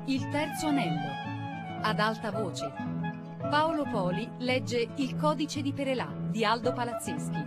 Il terzo anello. Ad alta voce. Paolo Poli legge Il codice di Perelà di Aldo Palazzeschi.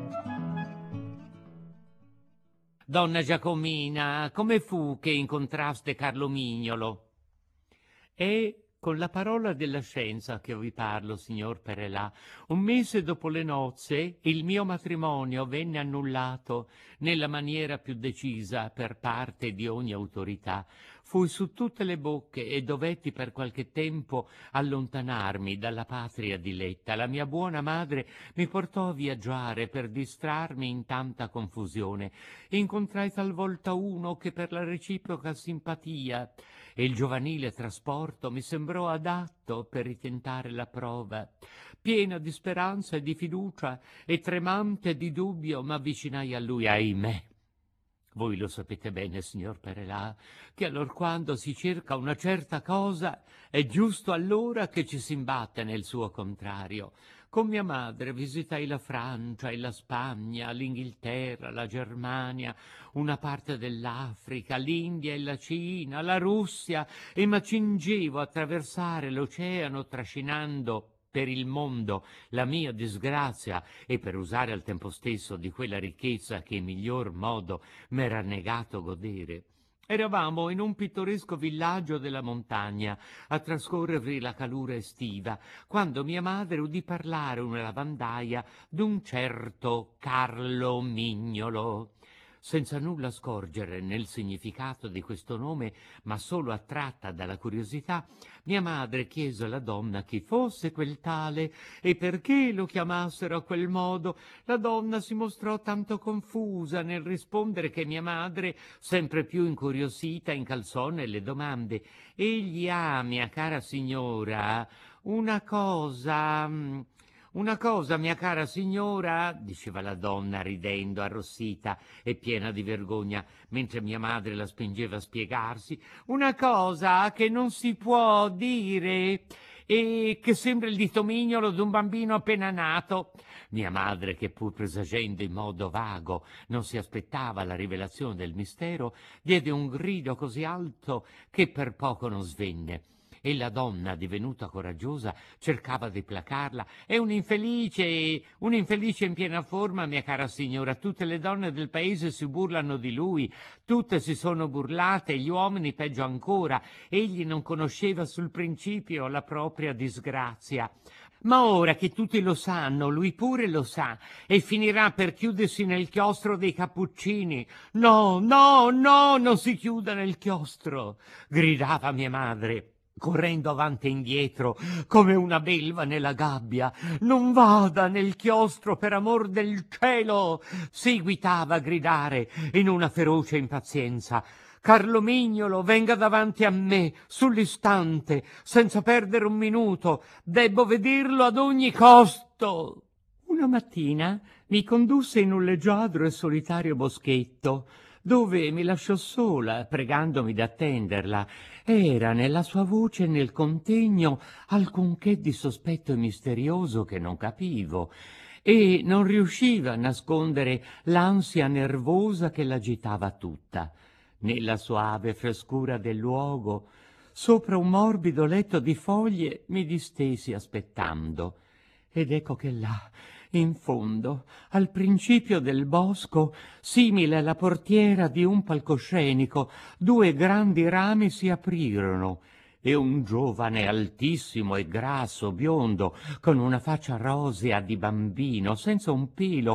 Donna Giacomina, come fu che incontraste Carlo Mignolo? È con la parola della scienza che vi parlo, signor Perelà. Un mese dopo le nozze il mio matrimonio venne annullato nella maniera più decisa per parte di ogni autorità. Fui su tutte le bocche e dovetti per qualche tempo allontanarmi dalla patria diletta. La mia buona madre mi portò a viaggiare per distrarmi in tanta confusione. Incontrai talvolta uno che per la reciproca simpatia e il giovanile trasporto mi sembrò adatto per ritentare la prova. Piena di speranza e di fiducia e tremante di dubbio m'avvicinai a lui, ahimè. Voi lo sapete bene, signor Perelà, che allorquando si cerca una certa cosa è giusto allora che ci si imbatte nel suo contrario. Con mia madre visitai la Francia e la Spagna, l'Inghilterra, la Germania, una parte dell'Africa, l'India e la Cina, la Russia, e m'accingevo a attraversare l'oceano trascinando per il mondo la mia disgrazia e per usare al tempo stesso di quella ricchezza che in miglior modo m'era negato godere. Eravamo in un pittoresco villaggio della montagna a trascorrervi la calura estiva, quando mia madre udì parlare una lavandaia d'un certo Carlo Mignolo. Senza nulla scorgere nel significato di questo nome, ma solo attratta dalla curiosità, mia madre chiese alla donna chi fosse quel tale e perché lo chiamassero a quel modo. La donna si mostrò tanto confusa nel rispondere che mia madre, sempre più incuriosita, incalzò nelle domande. Egli ha, mia cara signora, una cosa, mia cara signora, diceva la donna ridendo, arrossita e piena di vergogna, mentre mia madre la spingeva a spiegarsi, una cosa che non si può dire e che sembra il dito mignolo d'un bambino appena nato. Mia madre, che pur presagendo in modo vago non si aspettava la rivelazione del mistero, diede un grido così alto che per poco non svenne. E la donna, divenuta coraggiosa, cercava di placarla. È un'infelice in piena forma, mia cara signora. Tutte le donne del paese si burlano di lui, tutte si sono burlate, e gli uomini peggio ancora. Egli non conosceva sul principio la propria disgrazia. Ma ora che tutti lo sanno, lui pure lo sa, e finirà per chiudersi nel chiostro dei cappuccini. No, no, no, non si chiuda nel chiostro, gridava mia madre, correndo avanti e indietro come una belva nella gabbia. Non vada nel chiostro, per amor del cielo, seguitava a gridare in una feroce impazienza. Carlo Mignolo, venga davanti a me, sull'istante, senza perdere un minuto. Debbo vederlo ad ogni costo. Una mattina mi condusse in un leggiadro e solitario boschetto, dove mi lasciò sola, pregandomi d'attenderla. Era nella sua voce e nel contegno alcunché di sospetto e misterioso che non capivo, e non riusciva a nascondere l'ansia nervosa che l'agitava tutta. Nella soave frescura del luogo, sopra un morbido letto di foglie, mi distesi aspettando. Ed ecco che là, in fondo, al principio del bosco, simile alla portiera di un palcoscenico, due grandi rami si aprirono e un giovane altissimo e grasso, biondo, con una faccia rosea di bambino, senza un pelo,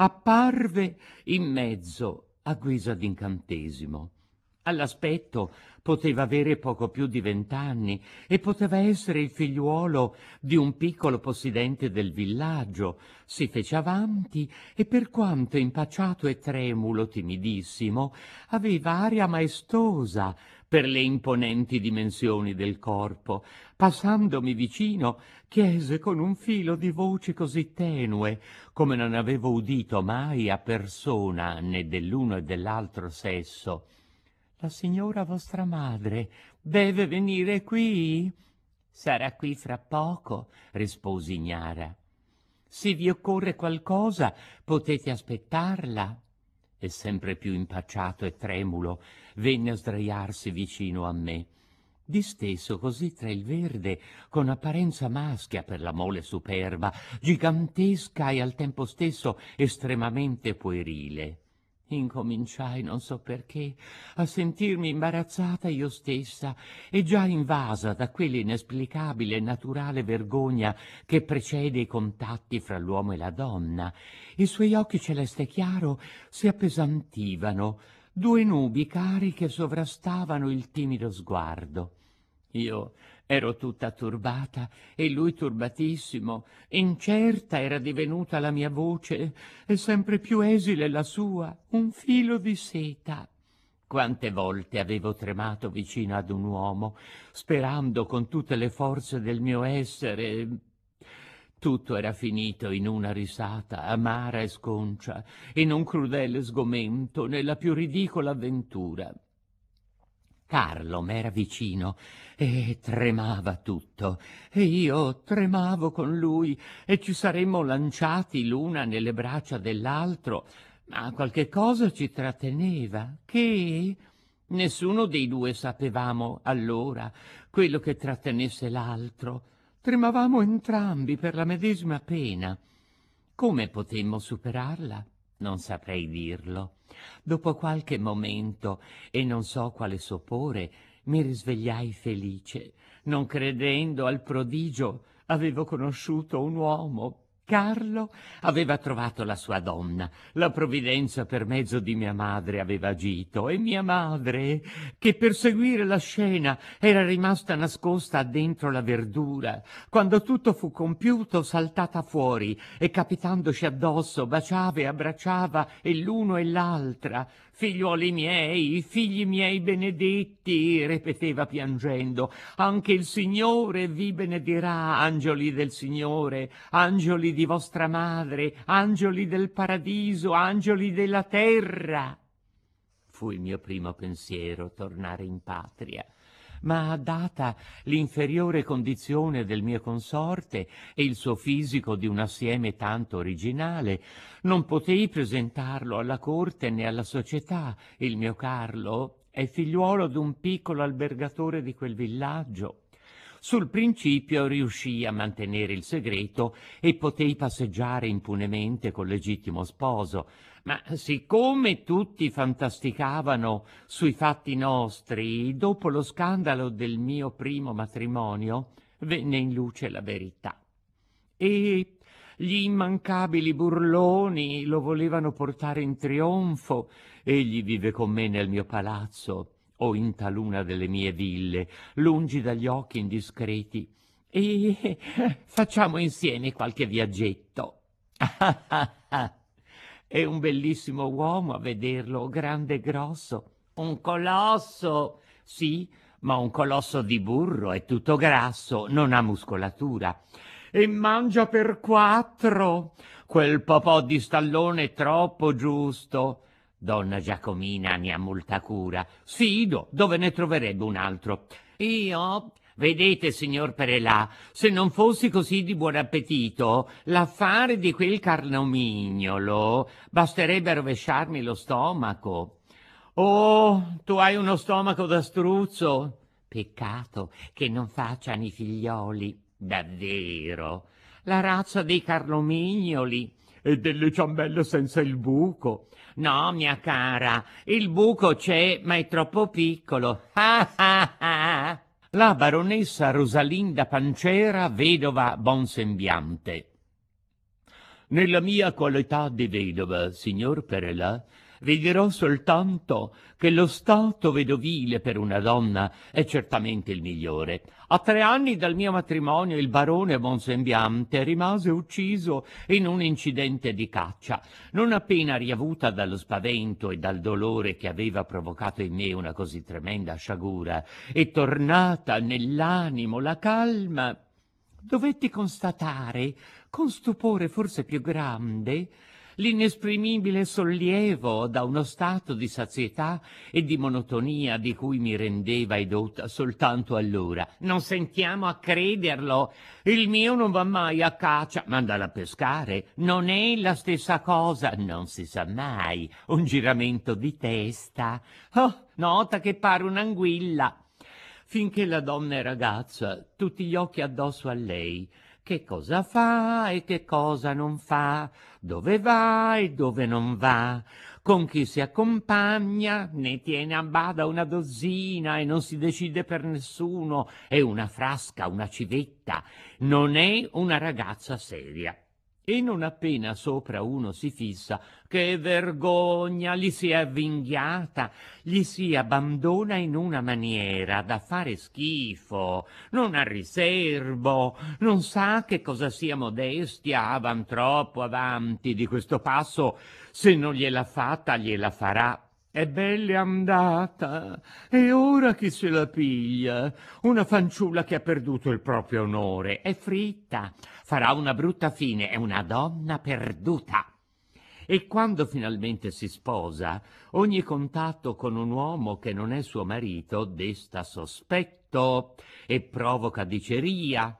apparve in mezzo a guisa d'incantesimo. All'aspetto poteva avere poco più di 20 anni e poteva essere il figliuolo di un piccolo possidente del villaggio. Si fece avanti e, per quanto impacciato e tremulo, timidissimo, aveva aria maestosa per le imponenti dimensioni del corpo. Passandomi vicino, chiese con un filo di voce così tenue, come non avevo udito mai a persona né dell'uno e dell'altro sesso: «La signora vostra madre deve venire qui?» «Sarà qui fra poco», rispose ignara. «Se vi occorre qualcosa, potete aspettarla». E sempre più impacciato e tremulo venne a sdraiarsi vicino a me. disteso così tra il verde, con apparenza maschia per la mole superba, gigantesca e al tempo stesso estremamente puerile. Incominciai, non so perché, a sentirmi imbarazzata io stessa e già invasa da quell'inesplicabile e naturale vergogna che precede i contatti fra l'uomo e la donna. I suoi occhi celeste chiaro si appesantivano, due nubi cariche sovrastavano il timido sguardo. Io ero tutta turbata e lui turbatissimo, incerta era divenuta la mia voce e sempre più esile la sua, un filo di seta. Quante volte avevo tremato vicino ad un uomo, sperando con tutte le forze del mio essere. Tutto era finito in una risata amara e sconcia, in un crudele sgomento, nella più ridicola avventura. Carlo m'era vicino e tremava tutto, e io tremavo con lui, e ci saremmo lanciati l'una nelle braccia dell'altro, ma qualche cosa ci tratteneva, che nessuno dei due sapevamo allora quello che trattenesse l'altro. Tremavamo entrambi per la medesima pena. Come potemmo superarla? Non saprei dirlo. Dopo qualche momento, e non so quale sopore, mi risvegliai felice. Non credendo al prodigio, avevo conosciuto un uomo. Carlo aveva trovato la sua donna, la provvidenza per mezzo di mia madre aveva agito, e mia madre, che per seguire la scena era rimasta nascosta dentro la verdura, quando tutto fu compiuto saltata fuori e capitandoci addosso baciava e abbracciava e l'uno e l'altra. Figliuoli miei, figli miei benedetti, ripeteva piangendo, anche il Signore vi benedirà, angeli del Signore, angeli di vostra madre, angeli del paradiso, angeli della terra. Fu il mio primo pensiero tornare in patria, ma data l'inferiore condizione del mio consorte e il suo fisico di un assieme tanto originale, non potei presentarlo alla corte né alla società. Il mio Carlo è figliuolo d'un piccolo albergatore di quel villaggio. Sul principio riuscii a mantenere il segreto e potei passeggiare impunemente col legittimo sposo, ma siccome tutti fantasticavano sui fatti nostri, dopo lo scandalo del mio primo matrimonio, venne in luce la verità. E gli immancabili burloni lo volevano portare in trionfo. Egli vive con me nel mio palazzo o in taluna delle mie ville, lungi dagli occhi indiscreti, e facciamo insieme qualche viaggetto. È un bellissimo uomo a vederlo, grande e grosso, un colosso, sì, ma un colosso di burro, è tutto grasso, non ha muscolatura. E mangia per 4, quel popò di stallone è troppo giusto. Donna Giacomina ne ha molta cura. Sfido, dove ne troverebbe un altro? Io? Vedete, signor Perelà, se non fossi così di buon appetito, l'affare di quel carnomignolo basterebbe a rovesciarmi lo stomaco. Oh, tu hai uno stomaco da struzzo. Peccato che non facciano i figlioli. Davvero? La razza dei carnomignoli e delle ciambelle senza il buco. No, mia cara, il buco c'è, ma è troppo piccolo. Ah ah ah! La baronessa Rosalinda Pancera, vedova bonsembiante. Nella mia qualità di vedova, signor Perelà, vi dirò soltanto che lo stato vedovile per una donna è certamente il migliore. A 3 anni dal mio matrimonio il barone bonsembiante rimase ucciso in un incidente di caccia. Non appena riavuta dallo spavento e dal dolore che aveva provocato in me una così tremenda sciagura, e tornata nell'animo la calma, dovetti constatare, con stupore forse più grande, l'inesprimibile sollievo da uno stato di sazietà e di monotonia di cui mi rendeva edotta soltanto allora. Non sentiamo a crederlo, il mio non va mai a caccia, ma andare a pescare non è la stessa cosa, non si sa mai, un giramento di testa. Oh, nota che pare un'anguilla. finché la donna è ragazza, tutti gli occhi addosso a lei. Che cosa fa e che cosa non fa, dove va e dove non va, con chi si accompagna, ne tiene a bada una dozzina e non si decide per nessuno, è una frasca, una civetta, non è una ragazza seria. E non appena sopra uno si fissa, che vergogna, gli si è avvinghiata, gli si abbandona in una maniera da fare schifo, non ha riservo, non sa che cosa sia modestia, van troppo avanti di questo passo, se non gliel'ha fatta gliela farà. È bella andata, e ora chi se la piglia? Una fanciulla che ha perduto il proprio onore, è fritta, farà una brutta fine, è una donna perduta. E quando finalmente si sposa, ogni contatto con un uomo che non è suo marito desta sospetto e provoca diceria.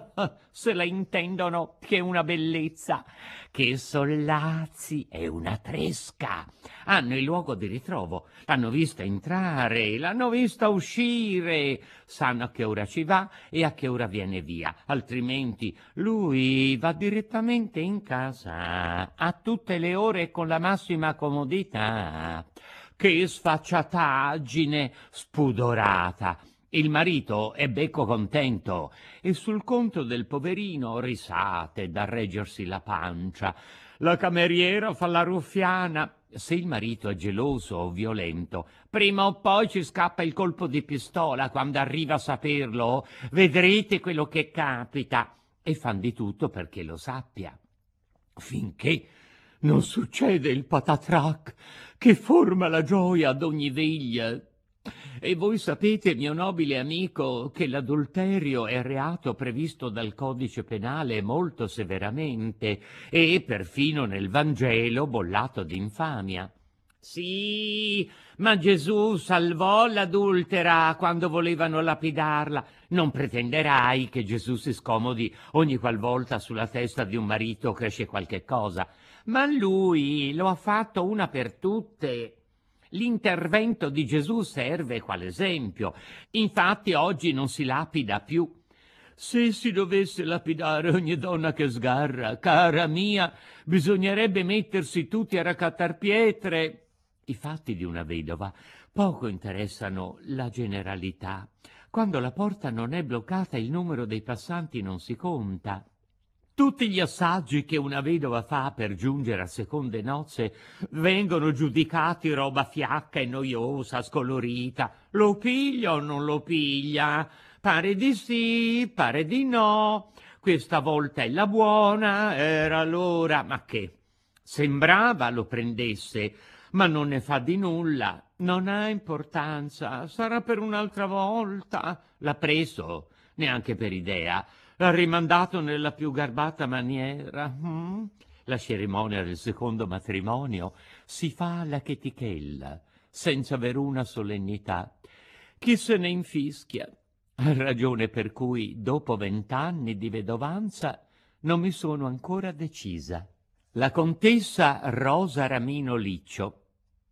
Se la intendono che è una bellezza, che sollazzi, è una tresca. Hanno il luogo di ritrovo, l'hanno vista entrare, l'hanno vista uscire, sanno a che ora ci va e a che ora viene via, altrimenti lui va direttamente in casa a tutte le ore con la massima comodità. Che sfacciataggine spudorata! Il marito è becco contento e sul conto del poverino risate da reggersi la pancia. La cameriera fa la ruffiana. Se il marito è geloso o violento, prima o poi ci scappa il colpo di pistola quando arriva a saperlo. Vedrete quello che capita. E fan di tutto perché lo sappia. Finché non succede il patatrac che forma la gioia ad ogni veglia. E voi sapete, mio nobile amico, che l'adulterio è reato previsto dal codice penale molto severamente e perfino nel Vangelo bollato d'infamia. Sì, ma Gesù salvò l'adultera quando volevano lapidarla. Non pretenderai che Gesù si scomodi ogni qualvolta sulla testa di un marito cresce qualche cosa, ma lui lo ha fatto una per tutte. L'intervento di Gesù serve quale esempio. Infatti oggi non si lapida più. Se si dovesse lapidare ogni donna che sgarra, cara mia, bisognerebbe mettersi tutti a raccattar pietre. I fatti di una vedova poco interessano la generalità. Quando la porta non è bloccata, il numero dei passanti non si conta. Tutti gli assaggi che una vedova fa per giungere a seconde nozze vengono giudicati roba fiacca e noiosa, scolorita. Lo piglia o non lo piglia? Pare di sì, pare di no. Questa volta è la buona, era l'ora. Ma che? Sembrava lo prendesse, ma non ne fa di nulla. Non ha importanza, sarà per un'altra volta. L'ha preso, neanche per idea. L'ha rimandato nella più garbata maniera. La cerimonia del secondo matrimonio si fa alla chetichella, senza veruna solennità. Chi se ne infischia? Ragione per cui, dopo 20 anni di vedovanza, non mi sono ancora decisa. La contessa Rosa Ramino Liccio.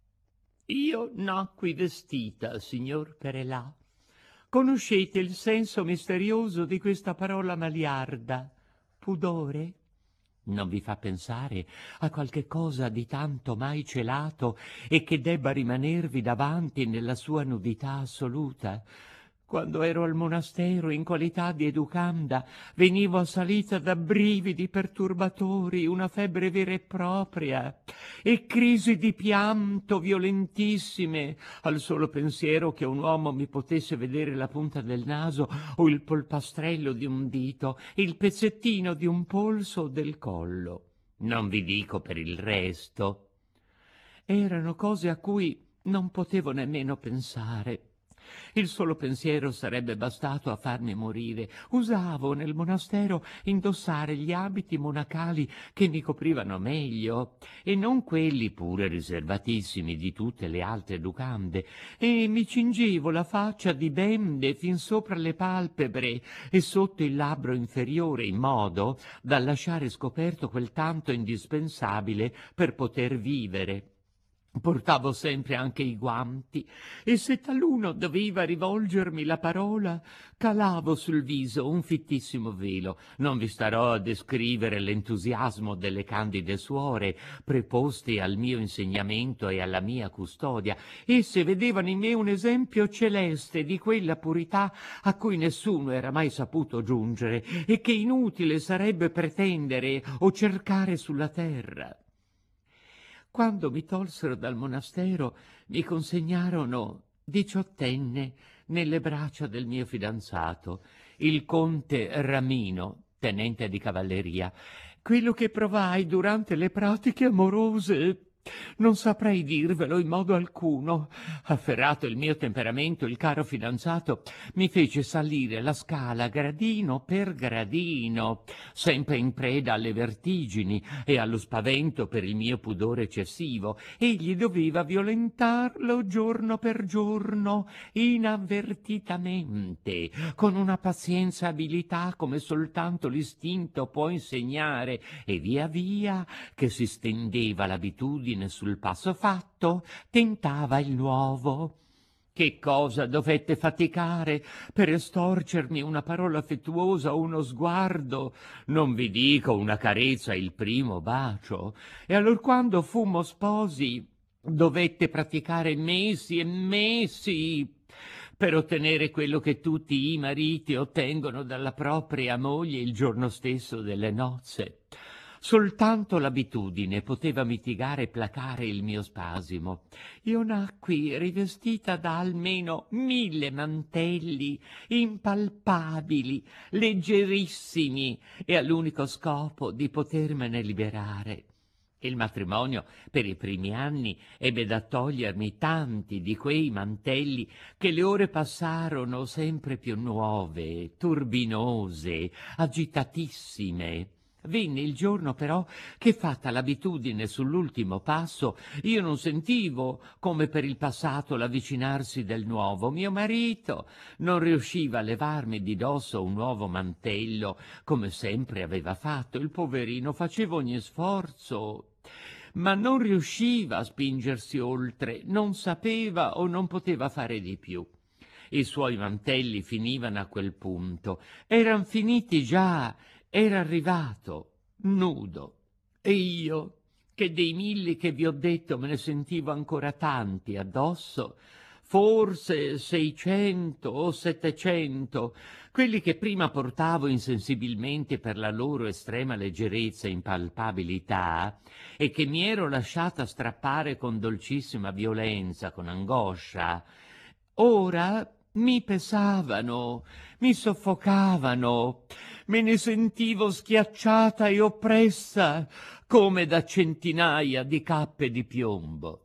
Io nacqui vestita, signor Perelà. Conoscete il senso misterioso di questa parola maliarda? Pudore? Non vi fa pensare a qualche cosa di tanto mai celato e che debba rimanervi davanti nella sua nudità assoluta? Quando ero al monastero in qualità di educanda, venivo assalita da brividi perturbatori, una febbre vera e propria, e crisi di pianto violentissime, al solo pensiero che un uomo mi potesse vedere la punta del naso o il polpastrello di un dito, il pezzettino di un polso o del collo. Non vi dico per il resto. Erano cose a cui non potevo nemmeno pensare. Il solo pensiero sarebbe bastato a farmi morire. Usavo nel monastero indossare gli abiti monacali che mi coprivano meglio, e non quelli pure riservatissimi di tutte le altre educande, e mi cingevo la faccia di bende fin sopra le palpebre e sotto il labbro inferiore, in modo da lasciare scoperto quel tanto indispensabile per poter vivere. Portavo sempre anche i guanti e se taluno doveva rivolgermi la parola, calavo sul viso un fittissimo velo. Non vi starò a descrivere l'entusiasmo delle candide suore preposte al mio insegnamento e alla mia custodia. Esse vedevano in me un esempio celeste di quella purità a cui nessuno era mai saputo giungere e che inutile sarebbe pretendere o cercare sulla terra. Quando mi tolsero dal monastero, mi consegnarono diciottenne nelle braccia del mio fidanzato, il conte Ramino, tenente di cavalleria. Quello che provai durante le pratiche amorose non saprei dirvelo in modo alcuno. Afferrato il mio temperamento, il caro fidanzato mi fece salire la scala gradino per gradino, sempre in preda alle vertigini e allo spavento per il mio pudore eccessivo. Egli doveva violentarlo giorno per giorno, inavvertitamente, con una pazienza e abilità come soltanto l'istinto può insegnare, e via via che si stendeva l'abitudine sul passo fatto, tentava il nuovo. Che cosa dovette faticare per estorcermi una parola affettuosa o uno sguardo, non vi dico una carezza, il primo bacio. E allorquando fummo sposi, dovette praticare mesi e mesi per ottenere quello che tutti i mariti ottengono dalla propria moglie il giorno stesso delle nozze. Soltanto l'abitudine poteva mitigare e placare il mio spasimo. Io nacqui rivestita da almeno 1000 mantelli, impalpabili, leggerissimi, e all'unico scopo di potermene liberare. Il matrimonio per i primi anni ebbe da togliermi tanti di quei mantelli che le ore passarono sempre più nuove, turbinose, agitatissime. Venne il giorno però che, fatta l'abitudine sull'ultimo passo, io non sentivo, come per il passato, l'avvicinarsi del nuovo. Mio marito non riusciva a levarmi di dosso un nuovo mantello, come sempre aveva fatto. Il poverino faceva ogni sforzo, ma non riusciva a spingersi oltre, non sapeva o non poteva fare di più. I suoi mantelli finivano a quel punto, eran finiti già. Era arrivato, nudo, e io, che dei 1000 che vi ho detto me ne sentivo ancora tanti addosso, forse 600 o 700, quelli che prima portavo insensibilmente per la loro estrema leggerezza e impalpabilità, e che mi ero lasciata strappare con dolcissima violenza, con angoscia, ora mi pesavano, mi soffocavano, me ne sentivo schiacciata e oppressa come da centinaia di cappe di piombo.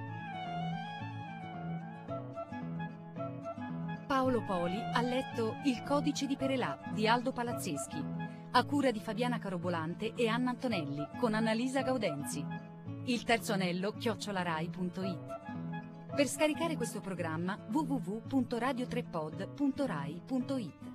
Paolo Poli ha letto Il codice di Perelà di Aldo Palazzeschi, a cura di Fabiana Carobolante e Anna Antonelli, con Annalisa Gaudenzi. Il terzo anello @rai.it. Per scaricare questo programma www.radiotrepod.rai.it.